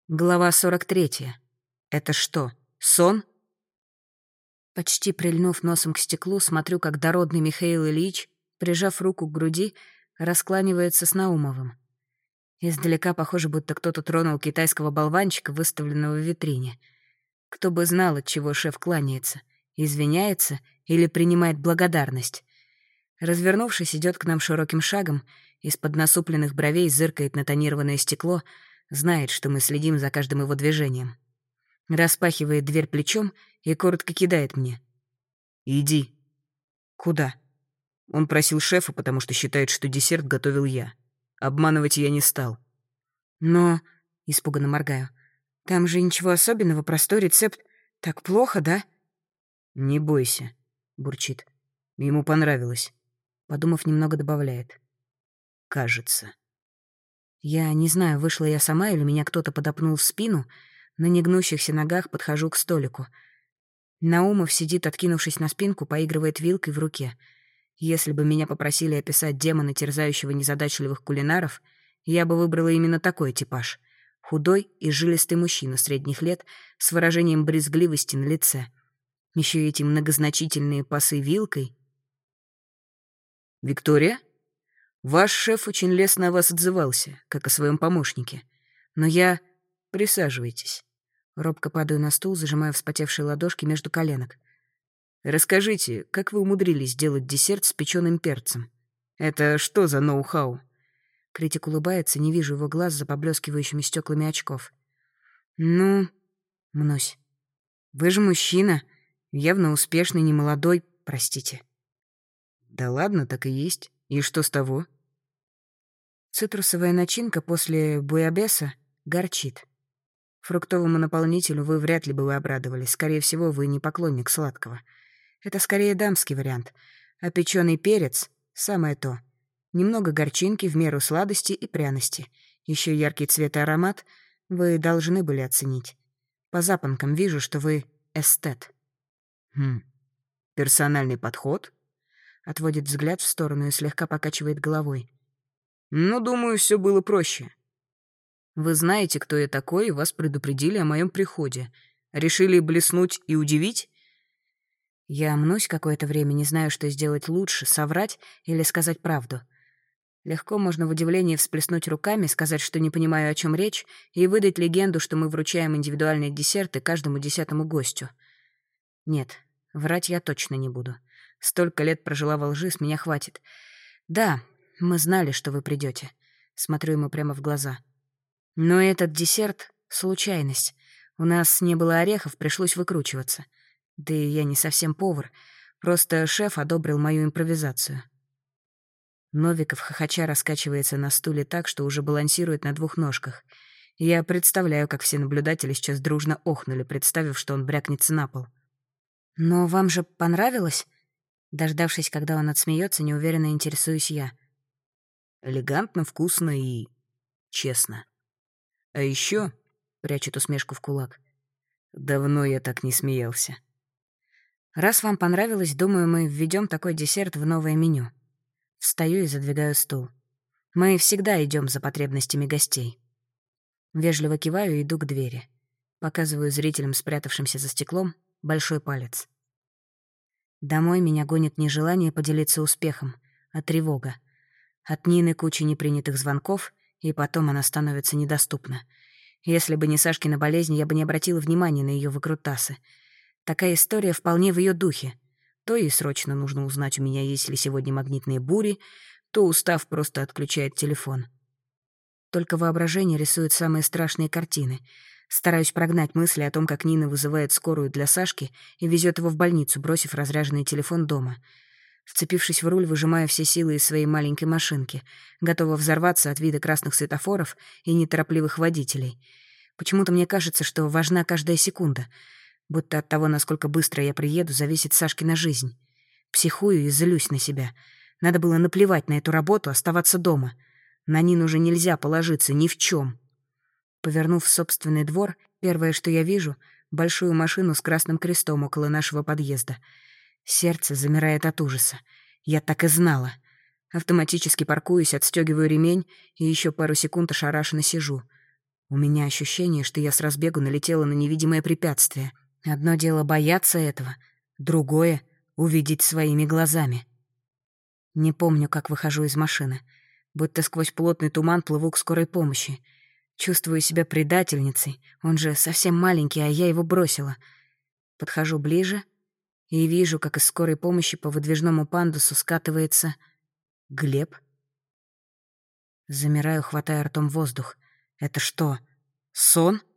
Глава 43. Это что, сон? Почти прильнув носом к стеклу, смотрю, как дородный Михаил Ильич, прижав руку к груди, раскланивается с Наумовым. Издалека похоже, будто кто-то тронул китайского болванчика, выставленного в витрине. Кто бы знал, от чего шеф кланяется, извиняется или принимает благодарность. Развернувшись, идет к нам широким шагом, из-под насупленных бровей зыркает на тонированное стекло, знает, что мы следим за каждым его движением. Распахивает дверь плечом и коротко кидает мне. «Иди». «Куда?» Он просил шефа, потому что считает, что десерт готовил я. Обманывать я не стал. «Но...» — испуганно моргаю. «Там же ничего особенного, простой рецепт. Так плохо, да?» «Не бойся», — бурчит. Ему понравилось. Подумав, немного добавляет. «Кажется». Я не знаю, вышла я сама или меня кто-то подопнул в спину. На негнущихся ногах подхожу к столику. Наумов сидит, откинувшись на спинку, поигрывает вилкой в руке. Если бы меня попросили описать демона, терзающего незадачливых кулинаров, я бы выбрала именно такой типаж. Худой и жилистый мужчина средних лет с выражением брезгливости на лице. Еще и эти многозначительные пасы вилкой. «Виктория? Ваш шеф очень лестно о вас отзывался, как о своем помощнике. Но я... Присаживайтесь». Робко падаю на стул, зажимая вспотевшие ладошки между коленок. «Расскажите, как вы умудрились сделать десерт с печеным перцем? Это что за ноу-хау?» Критик улыбается, не вижу его глаз за поблескивающими стеклами очков. «Ну...» — мнусь. «Вы же мужчина, явно успешный, немолодой, простите». «Да ладно, так и есть. И что с того?» Цитрусовая начинка после буябеса горчит. Фруктовому наполнителю вы вряд ли бы вы обрадовались. Скорее всего, вы не поклонник сладкого. Это скорее дамский вариант. А печеный перец — самое то. Немного горчинки в меру сладости и пряности. Еще яркий цвет и аромат вы должны были оценить. По запонкам вижу, что вы эстет. Персональный подход? Отводит взгляд в сторону и слегка покачивает головой. Ну, думаю, все было проще. Вы знаете, кто я такой, и вас предупредили о моем приходе. Решили блеснуть и удивить? Я мнусь какое-то время, не знаю, что сделать лучше, соврать или сказать правду. Легко можно в удивлении всплеснуть руками, сказать, что не понимаю, о чем речь, и выдать легенду, что мы вручаем индивидуальные десерты каждому 10-му гостю. Нет, врать я точно не буду. Столько лет прожила во лжи, с меня хватит. Да, мы знали, что вы придете. Смотрю ему прямо в глаза. Но этот десерт — случайность. У нас не было орехов, пришлось выкручиваться. Да и я не совсем повар. Просто шеф одобрил мою импровизацию. Новиков хохоча раскачивается на стуле так, что уже балансирует на 2 ножках. Я представляю, как все наблюдатели сейчас дружно охнули, представив, что он брякнется на пол. «Но вам же понравилось?» Дождавшись, когда он отсмеется, неуверенно интересуюсь я. Элегантно, вкусно и... честно. А еще, прячет усмешку в кулак, давно я так не смеялся. Раз вам понравилось, думаю, мы введем такой десерт в новое меню. Встаю и задвигаю стул. Мы всегда идем за потребностями гостей. Вежливо киваю и иду к двери. Показываю зрителям, спрятавшимся за стеклом, большой палец. Домой меня гонит не желание поделиться успехом, а тревога. От Нины куча непринятых звонков, и потом она становится недоступна. Если бы не Сашкина болезнь, я бы не обратила внимания на ее выкрутасы. Такая история вполне в ее духе. То ей срочно нужно узнать у меня, есть ли сегодня магнитные бури, то, устав, просто отключает телефон. Только воображение рисует самые страшные картины. Стараюсь прогнать мысли о том, как Нина вызывает скорую для Сашки и везет его в больницу, бросив разряженный телефон дома. Вцепившись в руль, выжимаю все силы из своей маленькой машинки, готова взорваться от вида красных светофоров и неторопливых водителей. Почему-то мне кажется, что важна каждая секунда, будто от того, насколько быстро я приеду, зависит Сашкина жизнь. Психую и злюсь на себя. Надо было наплевать на эту работу, оставаться дома. На Нину уже нельзя положиться ни в чем. Повернув в собственный двор, первое, что я вижу — большую машину с красным крестом около нашего подъезда. Сердце замирает от ужаса. Я так и знала. Автоматически паркуюсь, отстегиваю ремень и еще пару секунд ошарашенно сижу. У меня ощущение, что я с разбегу налетела на невидимое препятствие. Одно дело бояться этого, другое — увидеть своими глазами. Не помню, как выхожу из машины. Будто сквозь плотный туман плыву к скорой помощи. Чувствую себя предательницей. Он же совсем маленький, а я его бросила. Подхожу ближе и вижу, как из скорой помощи по выдвижному пандусу скатывается Глеб. Замираю, хватая ртом воздух. Это что, сон?